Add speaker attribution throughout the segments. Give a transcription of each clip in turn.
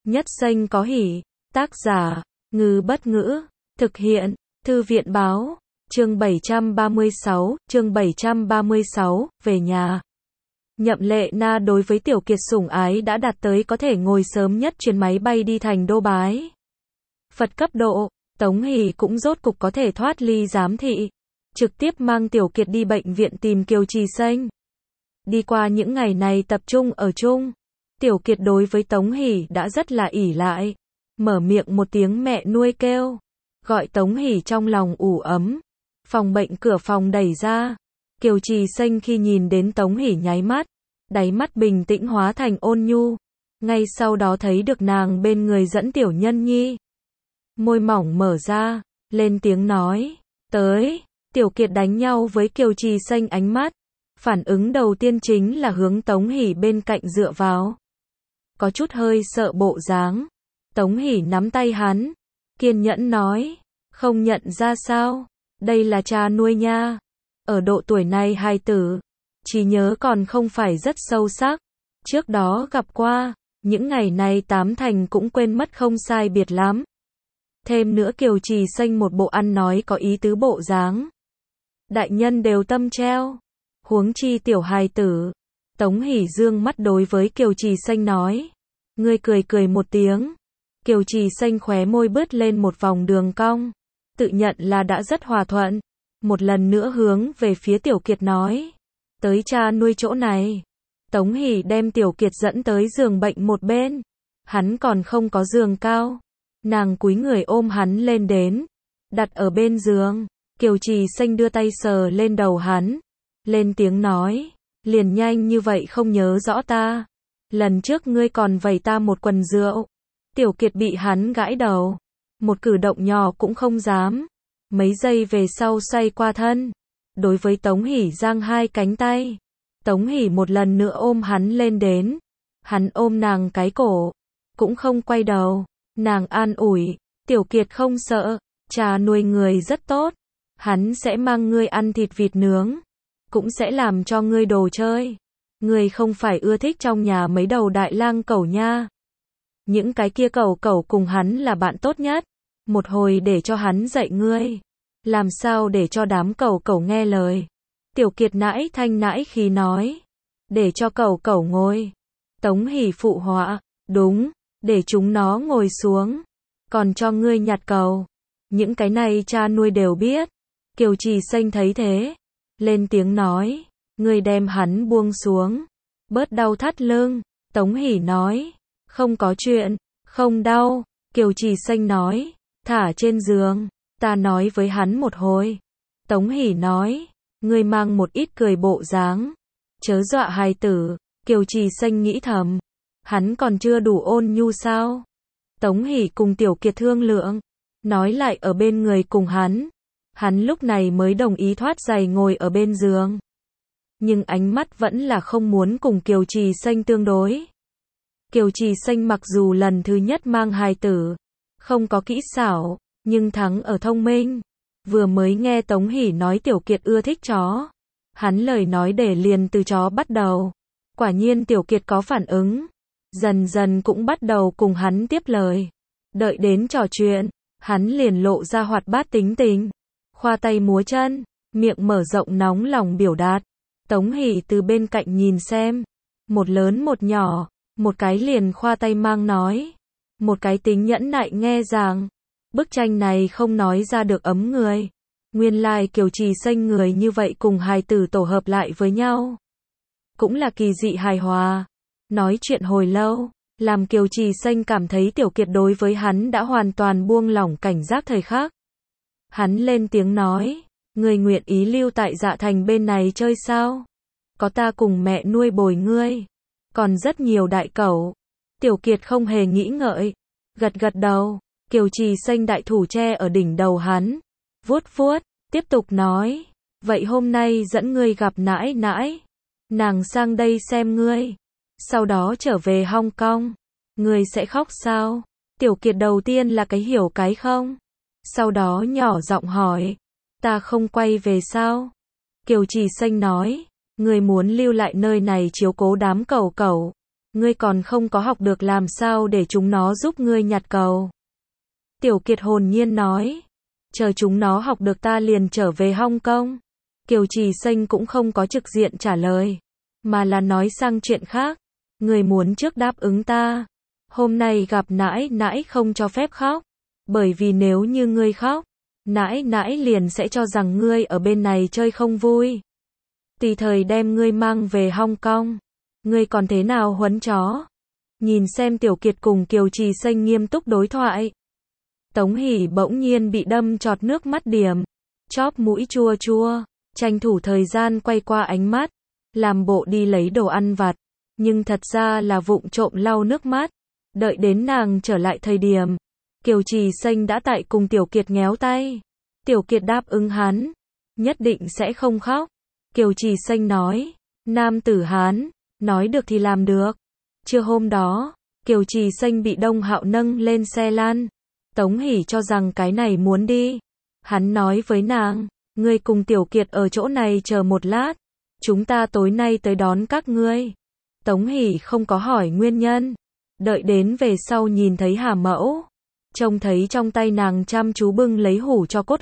Speaker 1: Nhất xanh có hỉ. Tác giả, Ngư Bất Ngữ. Thực hiện, Thư viện báo. Chương 736, về nhà. Nhậm Lệ Na đối với Tiểu Kiệt sủng ái đã đạt tới có thể ngồi sớm nhất chuyến máy bay đi thành Đô Bái Phật cấp độ. Tống Hỷ cũng rốt cục có thể thoát ly giám thị, trực tiếp mang Tiểu Kiệt đi bệnh viện tìm Kiều Trì Xanh. Đi qua những ngày này tập trung ở chung, Tiểu Kiệt đối với Tống Hỷ đã rất là ỷ lại, mở miệng một tiếng mẹ nuôi kêu, gọi Tống Hỷ trong lòng ủ ấm. Phòng bệnh cửa phòng đẩy ra, Kiều Trì Xanh khi nhìn đến Tống Hỷ nháy mắt, đáy mắt bình tĩnh hóa thành ôn nhu, ngay sau đó thấy được nàng bên người dẫn Tiểu Nhân Nhi. Môi mỏng mở ra, lên tiếng nói, tới. Tiểu Kiệt đánh nhau với Kiều Trì Xanh ánh mắt, phản ứng đầu tiên chính là hướng Tống Hỷ bên cạnh dựa vào. Có chút hơi sợ bộ dáng. Tống Hỷ nắm tay hắn, kiên nhẫn nói, không nhận ra sao, đây là cha nuôi nha. Ở độ tuổi này hài tử, trí nhớ còn không phải rất sâu sắc. Trước đó gặp qua, những ngày này tám thành cũng quên mất không sai biệt lắm. Thêm nữa Kiều Trì Xanh một bộ ăn nói có ý tứ bộ dáng. Đại nhân đều tâm treo, huống chi tiểu hài tử. Tống Hỷ dương mắt đối với Kiều Trì Xanh nói, ngươi cười cười một tiếng. Kiều Trì Xanh khóe môi bứt lên một vòng đường cong, tự nhận là đã rất hòa thuận. Một lần nữa hướng về phía Tiểu Kiệt nói, tới cha nuôi chỗ này. Tống Hỷ đem Tiểu Kiệt dẫn tới giường bệnh một bên, hắn còn không có giường cao, nàng cúi người ôm hắn lên đến, đặt ở bên giường. Kiều Trì Xanh đưa tay sờ lên đầu hắn, lên tiếng nói, liền nhanh như vậy không nhớ rõ ta. Lần trước ngươi còn vẩy ta một quần rượu. Tiểu Kiệt bị hắn gãi đầu, một cử động nhỏ cũng không dám. Mấy giây về sau xoay qua thân, đối với Tống Hỷ giang hai cánh tay. Tống Hỷ một lần nữa ôm hắn lên đến, hắn ôm nàng cái cổ, cũng không quay đầu. Nàng an ủi, Tiểu Kiệt không sợ, cha nuôi người rất tốt, hắn sẽ mang ngươi ăn thịt vịt nướng, cũng sẽ làm cho ngươi đồ chơi. Ngươi không phải ưa thích trong nhà mấy đầu đại lang cẩu nha. Những cái kia cẩu cẩu cùng hắn là bạn tốt nhất. Một hồi để cho hắn dạy ngươi, làm sao để cho đám cẩu cẩu nghe lời. Tiểu Kiệt nãi thanh nãi khí nói, để cho cẩu cẩu ngồi. Tống Hỷ phụ họa, đúng, để chúng nó ngồi xuống, còn cho ngươi nhặt cẩu. Những cái này cha nuôi đều biết. Kiều Trì Xanh thấy thế, lên tiếng nói, ngươi đem hắn buông xuống, bớt đau thắt lưng. Tống Hỷ nói, không có chuyện, không đau. Kiều Trì Xanh nói, thả trên giường, ta nói với hắn một hồi. Tống Hỷ nói, ngươi mang một ít cười bộ dáng, chớ dọa hài tử. Kiều Trì Xanh nghĩ thầm, hắn còn chưa đủ ôn nhu sao? Tống Hỷ cùng Tiểu Kiệt thương lượng, nói lại ở bên người cùng hắn. Hắn lúc này mới đồng ý thoát giày ngồi ở bên giường. Nhưng ánh mắt vẫn là không muốn cùng Kiều Trì Xanh tương đối. Kiều Trì Xanh mặc dù lần thứ nhất mang hài tử, không có kỹ xảo, nhưng thắng ở thông minh. Vừa mới nghe Tống Hỷ nói Tiểu Kiệt ưa thích chó, hắn lời nói để liền từ chó bắt đầu. Quả nhiên Tiểu Kiệt có phản ứng, dần dần cũng bắt đầu cùng hắn tiếp lời. Đợi đến trò chuyện, hắn liền lộ ra hoạt bát tính tình, khoa tay múa chân, miệng mở rộng nóng lòng biểu đạt. Tống Hỷ từ bên cạnh nhìn xem, một lớn một nhỏ, một cái liền khoa tay mang nói, một cái tính nhẫn nại nghe rằng. Bức tranh này không nói ra được ấm người. Nguyên lai Kiều Trì Xanh người như vậy cùng hài tử tổ hợp lại với nhau, cũng là kỳ dị hài hòa. Nói chuyện hồi lâu, làm Kiều Trì Xanh cảm thấy Tiểu Kiệt đối với hắn đã hoàn toàn buông lỏng cảnh giác thời khắc. Hắn lên tiếng nói, ngươi nguyện ý lưu tại Dạ Thành bên này chơi sao? Có ta cùng mẹ nuôi bồi ngươi, còn rất nhiều đại cẩu. Tiểu Kiệt không hề nghĩ ngợi, gật gật đầu. Kiều Trì Xanh đại thủ che ở đỉnh đầu hắn, vuốt vuốt, tiếp tục nói, vậy hôm nay dẫn ngươi gặp nãi nãi, nàng sang đây xem ngươi, sau đó trở về Hong Kong, ngươi sẽ khóc sao? Tiểu Kiệt đầu tiên là cái hiểu cái không, sau đó nhỏ giọng hỏi, ta không quay về sao? Kiều Trì Xanh nói, ngươi muốn lưu lại nơi này chiếu cố đám cẩu cẩu, ngươi còn không có học được làm sao để chúng nó giúp ngươi nhặt cầu. Tiểu Kiệt hồn nhiên nói, chờ chúng nó học được ta liền trở về Hong Kong. Kiều Trì Xanh cũng không có trực diện trả lời, mà là nói sang chuyện khác. Ngươi muốn trước đáp ứng ta. Hôm nay gặp nãi nãi không cho phép khóc, bởi vì nếu như ngươi khóc, nãi nãi liền sẽ cho rằng ngươi ở bên này chơi không vui. Tùy thời đem ngươi mang về Hong Kong. Ngươi còn thế nào huấn chó? Nhìn xem Tiểu Kiệt cùng Kiều Trì Xanh nghiêm túc đối thoại. Tống Hỷ bỗng nhiên bị đâm trọt nước mắt điểm. Chóp mũi chua chua, tranh thủ thời gian quay qua ánh mắt, làm bộ đi lấy đồ ăn vặt, nhưng thật ra là vụng trộm lau nước mắt. Đợi đến nàng trở lại thời điểm, Kiều Trì Xanh đã tại cùng Tiểu Kiệt nhéo tay. Tiểu Kiệt đáp ứng hắn, nhất định sẽ không khóc. Kiều Trì Xanh nói, nam tử Hán, nói được thì làm được. Trưa hôm đó, Kiều Trì Xanh bị Đông Hạo nâng lên xe lăn. Tống Hỷ cho rằng cái này muốn đi. Hắn nói với nàng, ngươi cùng Tiểu Kiệt ở chỗ này chờ một lát. Chúng ta tối nay tới đón các ngươi. Tống Hỷ không có hỏi nguyên nhân. Đợi đến về sau nhìn thấy Hà Mẫu. Trông thấy trong tay nàng chăm chú bưng lấy hủ cho cốt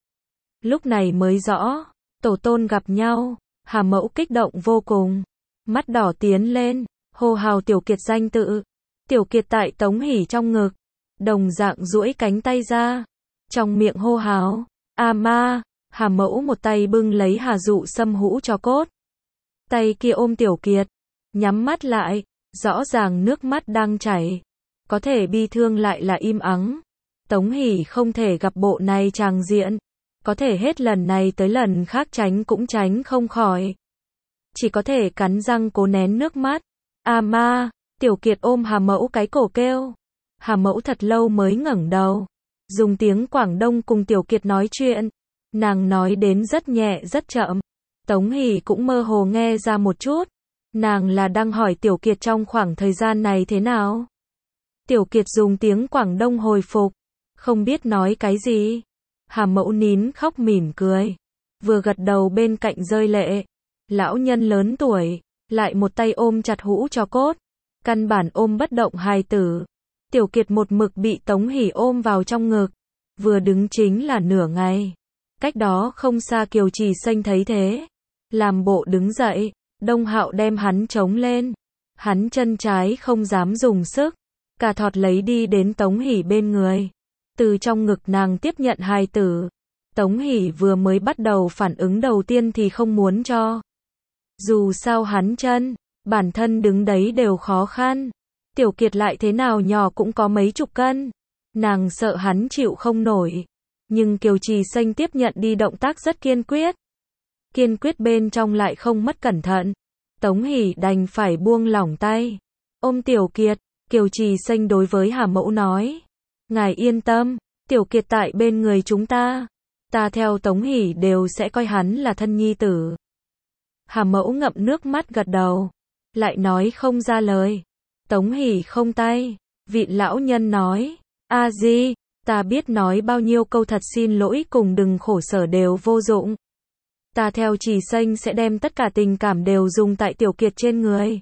Speaker 1: lúc này mới rõ, tổ tôn gặp nhau. Hà Mẫu kích động vô cùng, mắt đỏ tiến lên, hô hào Tiểu Kiệt danh tự. Tiểu Kiệt tại Tống Hỷ trong ngực, đồng dạng duỗi cánh tay ra, trong miệng hô hào, a ma. Hà Mẫu một tay bưng lấy Hà Dụ Sâm hũ cho cốt, tay kia ôm Tiểu Kiệt, nhắm mắt lại, rõ ràng nước mắt đang chảy, có thể bi thương lại là im ắng. Tống Hỷ không thể gặp bộ này tràng diện, có thể hết lần này tới lần khác tránh cũng tránh không khỏi, chỉ có thể cắn răng cố nén nước mắt. A ma. Tiểu Kiệt ôm Hà Mẫu cái cổ kêu. Hà Mẫu thật lâu mới ngẩng đầu, dùng tiếng Quảng Đông cùng Tiểu Kiệt nói chuyện. Nàng nói đến rất nhẹ rất chậm, Tống Hỷ cũng mơ hồ nghe ra một chút. Nàng là đang hỏi Tiểu Kiệt trong khoảng thời gian này thế nào. Tiểu Kiệt dùng tiếng Quảng Đông hồi phục, không biết nói cái gì. Hà Mẫu nín khóc mỉm cười, vừa gật đầu bên cạnh rơi lệ. Lão nhân lớn tuổi, lại một tay ôm chặt hũ cho cốt, căn bản ôm bất động hài tử. Tiểu Kiệt một mực bị Tống Hỷ ôm vào trong ngực, vừa đứng chính là nửa ngày. Cách đó không xa Kiều Trì Xanh thấy thế, làm bộ đứng dậy. Đông Hạo đem hắn chống lên, hắn chân trái không dám dùng sức, cả thọt lấy đi đến Tống Hỷ bên người, từ trong ngực nàng tiếp nhận hài tử. Tống Hỷ vừa mới bắt đầu phản ứng đầu tiên thì không muốn cho. Dù sao hắn chân, bản thân đứng đấy đều khó khăn. Tiểu Kiệt lại thế nào nhỏ cũng có mấy chục cân. Nàng sợ hắn chịu không nổi. Nhưng Kiều Trì Xanh tiếp nhận đi động tác rất kiên quyết. Kiên quyết bên trong lại không mất cẩn thận. Tống Hỷ đành phải buông lỏng tay, ôm Tiểu Kiệt. Kiều Trì Xanh đối với Hà Mẫu nói, ngài yên tâm, Tiểu Kiệt tại bên người chúng ta. Ta theo Tống Hỷ đều sẽ coi hắn là thân nhi tử. Hà Mẫu ngậm nước mắt gật đầu, lại nói không ra lời. Tống Hỷ không tay, vị lão nhân nói, a di, ta biết nói bao nhiêu câu thật xin lỗi cùng đừng khổ sở đều vô dụng. Ta theo Trì Xanh sẽ đem tất cả tình cảm đều dùng tại Tiểu Kiệt trên người.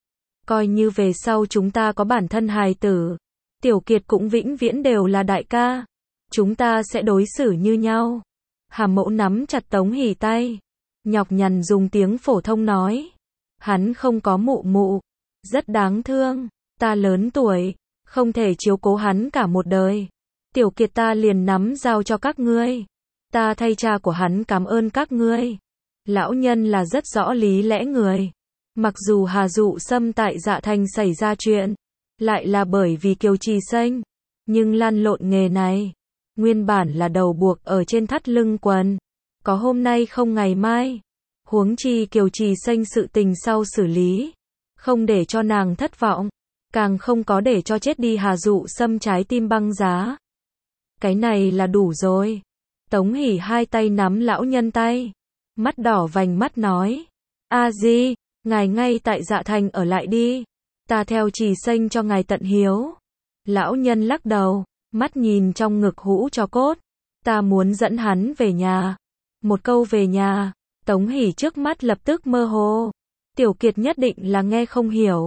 Speaker 1: Coi như về sau chúng ta có bản thân hài tử, Tiểu Kiệt cũng vĩnh viễn đều là đại ca. Chúng ta sẽ đối xử như nhau. Hà Mẫu nắm chặt Tống Hỷ tay, nhọc nhằn dùng tiếng phổ thông nói, hắn không có mụ mụ, rất đáng thương. Ta lớn tuổi, không thể chiếu cố hắn cả một đời. Tiểu Kiệt ta liền nắm giao cho các ngươi. Ta thay cha của hắn cảm ơn các ngươi. Lão nhân là rất rõ lý lẽ người. Mặc dù Hà Dụ Sâm tại Dạ Thành xảy ra chuyện, lại là bởi vì Kiều Trì Xanh, nhưng lăn lộn nghề này, nguyên bản là đầu buộc ở trên thắt lưng quần. Có hôm nay không ngày mai. Huống chi Kiều Trì Xanh sự tình sau xử lý, không để cho nàng thất vọng, càng không có để cho chết đi Hà Dụ Sâm trái tim băng giá. Cái này là đủ rồi. Tống Hỷ hai tay nắm lão nhân tay, mắt đỏ vành mắt nói, a di, ngài ngay tại Dạ Thành ở lại đi. Ta theo Trì Xanh cho ngài tận hiếu. Lão nhân lắc đầu, mắt nhìn trong ngực hũ cho cốt. Ta muốn dẫn hắn về nhà. Một câu về nhà, Tống Hỷ trước mắt lập tức mơ hồ. Tiểu Kiệt nhất định là nghe không hiểu.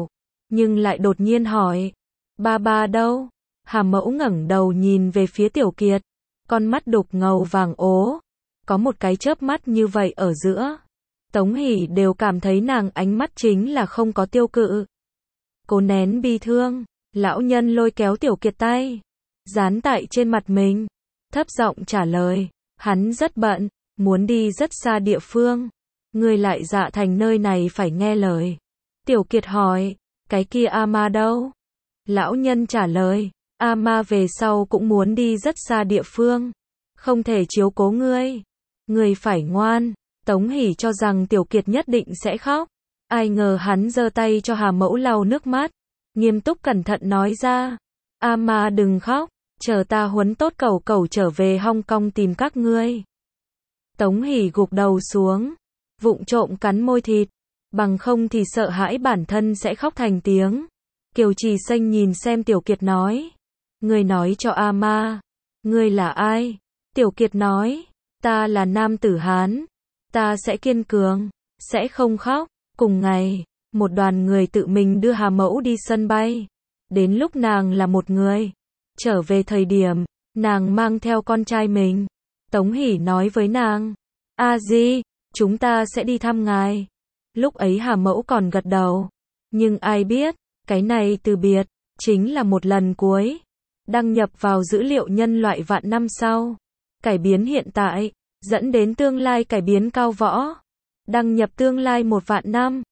Speaker 1: nhưng lại đột nhiên hỏi, ba ba đâu? Hà Mẫu ngẩng đầu nhìn về phía Tiểu Kiệt, con mắt đục ngầu vàng ố, có một cái chớp mắt như vậy ở giữa. Tống Hỷ đều cảm thấy nàng ánh mắt chính là không có tiêu cự. Cố nén bi thương, lão nhân lôi kéo Tiểu Kiệt tay, dán tại trên mặt mình, thấp giọng trả lời, hắn rất bận, muốn đi rất xa địa phương, ngươi lại dạ thành nơi này phải nghe lời. Tiểu Kiệt hỏi, cái kia A-ma đâu? Lão nhân trả lời, A-ma về sau cũng muốn đi rất xa địa phương, không thể chiếu cố ngươi, ngươi phải ngoan. Tống Hỷ cho rằng Tiểu Kiệt nhất định sẽ khóc, ai ngờ hắn giơ tay cho Hà Mẫu lau nước mắt, nghiêm túc cẩn thận nói ra, A-ma đừng khóc, chờ ta huấn tốt cẩu cẩu trở về Hong Kong tìm các ngươi. Tống Hỷ gục đầu xuống, vụng trộm cắn môi thịt, bằng không thì sợ hãi bản thân sẽ khóc thành tiếng. Kiều Trì Xanh nhìn xem Tiểu Kiệt nói, ngươi nói cho A-ma, ngươi là ai? Tiểu Kiệt nói, ta là nam tử Hán, ta sẽ kiên cường, sẽ không khóc. Cùng ngày, một đoàn người tự mình đưa Hà Mẫu đi sân bay. Đến lúc nàng là một người, trở về thời điểm, nàng mang theo con trai mình. Tống Hỷ nói với nàng, A Di, chúng ta sẽ đi thăm ngài. Lúc ấy Hà Mẫu còn gật đầu, nhưng ai biết, cái này từ biệt, chính là một lần cuối, đăng nhập vào dữ liệu nhân loại vạn năm sau, cải biến hiện tại, dẫn đến tương lai cải biến cao võ, đăng nhập tương lai 1 vạn năm.